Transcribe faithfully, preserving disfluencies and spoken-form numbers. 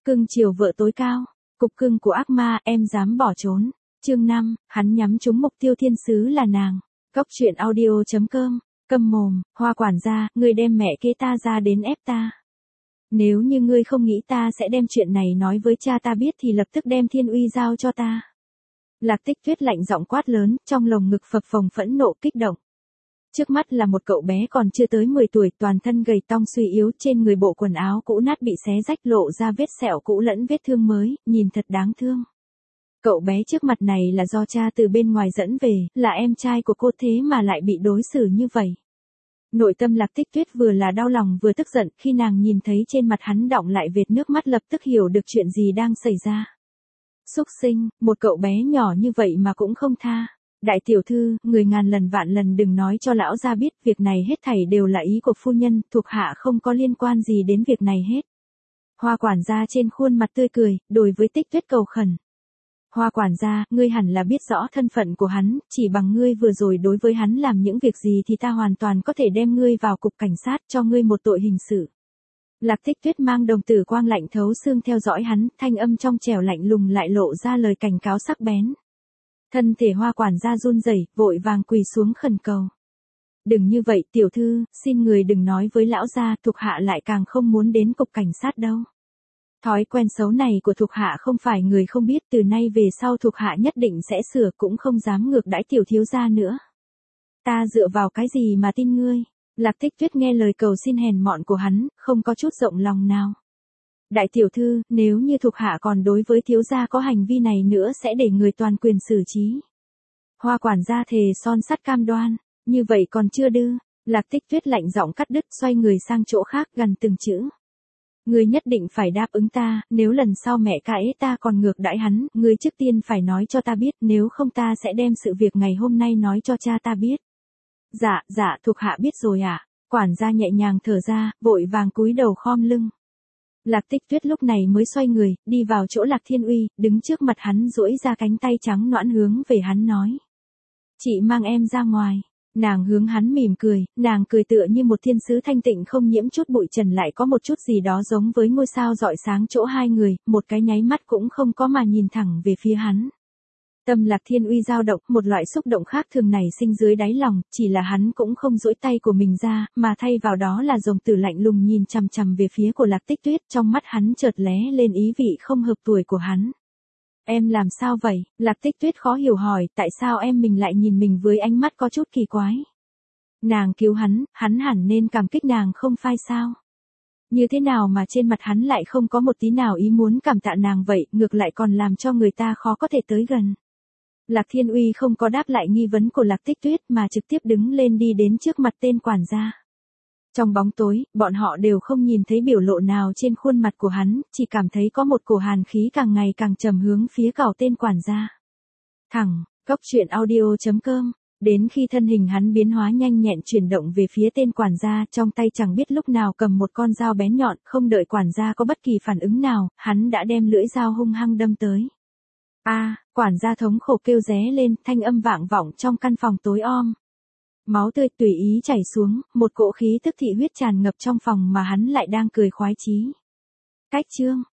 Cưng chiều vợ tối cao, cục cưng của ác ma, em dám bỏ trốn. Chương năm, hắn nhắm trúng mục tiêu thiên sứ là nàng. Cốc truyện audio chấm com, câm mồm, Hoa quản gia, ngươi đem mẹ kế ta ra đến ép ta. Nếu như ngươi không nghĩ ta sẽ đem chuyện này nói với cha ta biết thì lập tức đem Thiên Uy giao cho ta. Lạc Tích Tuyết lạnh giọng quát lớn, trong lồng ngực phập phồng phẫn nộ kích động. Trước mắt là một cậu bé còn chưa tới mười tuổi, toàn thân gầy tong suy yếu, trên người bộ quần áo cũ nát bị xé rách lộ ra vết sẹo cũ lẫn vết thương mới, nhìn thật đáng thương. Cậu bé trước mặt này là do cha từ bên ngoài dẫn về, là em trai của cô thế mà lại bị đối xử như vậy. Nội tâm Lạc Tích Tuyết vừa là đau lòng vừa tức giận, khi nàng nhìn thấy trên mặt hắn đọng lại vệt nước mắt lập tức hiểu được chuyện gì đang xảy ra. Súc sinh, một cậu bé nhỏ như vậy mà cũng không tha. Đại tiểu thư, người ngàn lần vạn lần đừng nói cho lão gia biết, việc này hết thảy đều là ý của phu nhân, thuộc hạ không có liên quan gì đến việc này hết. Hoa quản gia trên khuôn mặt tươi cười, đối với Tích Tuyết cầu khẩn. Hoa quản gia, ngươi hẳn là biết rõ thân phận của hắn, chỉ bằng ngươi vừa rồi đối với hắn làm những việc gì thì ta hoàn toàn có thể đem ngươi vào cục cảnh sát cho ngươi một tội hình sự. Lạc Tích Tuyết mang đồng tử quang lạnh thấu xương theo dõi hắn, thanh âm trong trẻo lạnh lùng lại lộ ra lời cảnh cáo sắc bén. Thân thể Hoa quản gia run rẩy, vội vàng quỳ xuống khẩn cầu. Đừng như vậy tiểu thư, xin người đừng nói với lão gia, thuộc hạ lại càng không muốn đến cục cảnh sát đâu. Thói quen xấu này của thuộc hạ không phải người không biết, từ nay về sau thuộc hạ nhất định sẽ sửa, cũng không dám ngược đãi tiểu thiếu gia nữa. Ta dựa vào cái gì mà tin ngươi? Lạc Tích Tuyết nghe lời cầu xin hèn mọn của hắn, không có chút rộng lòng nào. Đại tiểu thư, nếu như thuộc hạ còn đối với thiếu gia có hành vi này nữa sẽ để người toàn quyền xử trí. Hoa quản gia thề son sắt cam đoan, như vậy còn chưa đưa. Lạc Tích Tuyết lạnh giọng cắt đứt, xoay người sang chỗ khác gần từng chữ. Ngươi nhất định phải đáp ứng ta, nếu lần sau mẹ cãi ta còn ngược đãi hắn, ngươi trước tiên phải nói cho ta biết, nếu không ta sẽ đem sự việc ngày hôm nay nói cho cha ta biết. Dạ, dạ, thuộc hạ biết rồi ạ. À. Quản gia nhẹ nhàng thở ra, vội vàng cúi đầu khom lưng. Lạc Tích Tuyết lúc này mới xoay người, đi vào chỗ Lạc Thiên Uy, đứng trước mặt hắn duỗi ra cánh tay trắng nõn hướng về hắn nói. Chị mang em ra ngoài. Nàng hướng hắn mỉm cười, nàng cười tựa như một thiên sứ thanh tịnh không nhiễm chút bụi trần, lại có một chút gì đó giống với ngôi sao rọi sáng chỗ hai người, một cái nháy mắt cũng không có mà nhìn thẳng về phía hắn. Tâm Lạc Thiên Uy dao động, một loại xúc động khác thường này sinh dưới đáy lòng, chỉ là hắn cũng không duỗi tay của mình ra, mà thay vào đó là dòng tử lạnh lùng nhìn chằm chằm về phía của Lạc Tích Tuyết, trong mắt hắn chợt lóe lên ý vị không hợp tuổi của hắn. Em làm sao vậy? Lạc Tích Tuyết khó hiểu hỏi, tại sao em mình lại nhìn mình với ánh mắt có chút kỳ quái? Nàng cứu hắn, hắn hẳn nên cảm kích nàng không phải sao? Như thế nào mà trên mặt hắn lại không có một tí nào ý muốn cảm tạ nàng vậy, ngược lại còn làm cho người ta khó có thể tới gần. Lạc Thiên Uy không có đáp lại nghi vấn của Lạc Tích Tuyết mà trực tiếp đứng lên đi đến trước mặt tên quản gia. Trong bóng tối, bọn họ đều không nhìn thấy biểu lộ nào trên khuôn mặt của hắn, chỉ cảm thấy có một cổ hàn khí càng ngày càng trầm hướng phía cào tên quản gia. Thẳng, cốc truyện audio chấm com, đến khi thân hình hắn biến hóa nhanh nhẹn chuyển động về phía tên quản gia, trong tay chẳng biết lúc nào cầm một con dao bén nhọn, không đợi quản gia có bất kỳ phản ứng nào, hắn đã đem lưỡi dao hung hăng đâm tới. A, à, quản gia thống khổ kêu ré lên, thanh âm vang vọng trong căn phòng tối om. Máu tươi tùy ý chảy xuống, một cỗ khí tức thị huyết tràn ngập trong phòng mà hắn lại đang cười khoái chí. Cách chương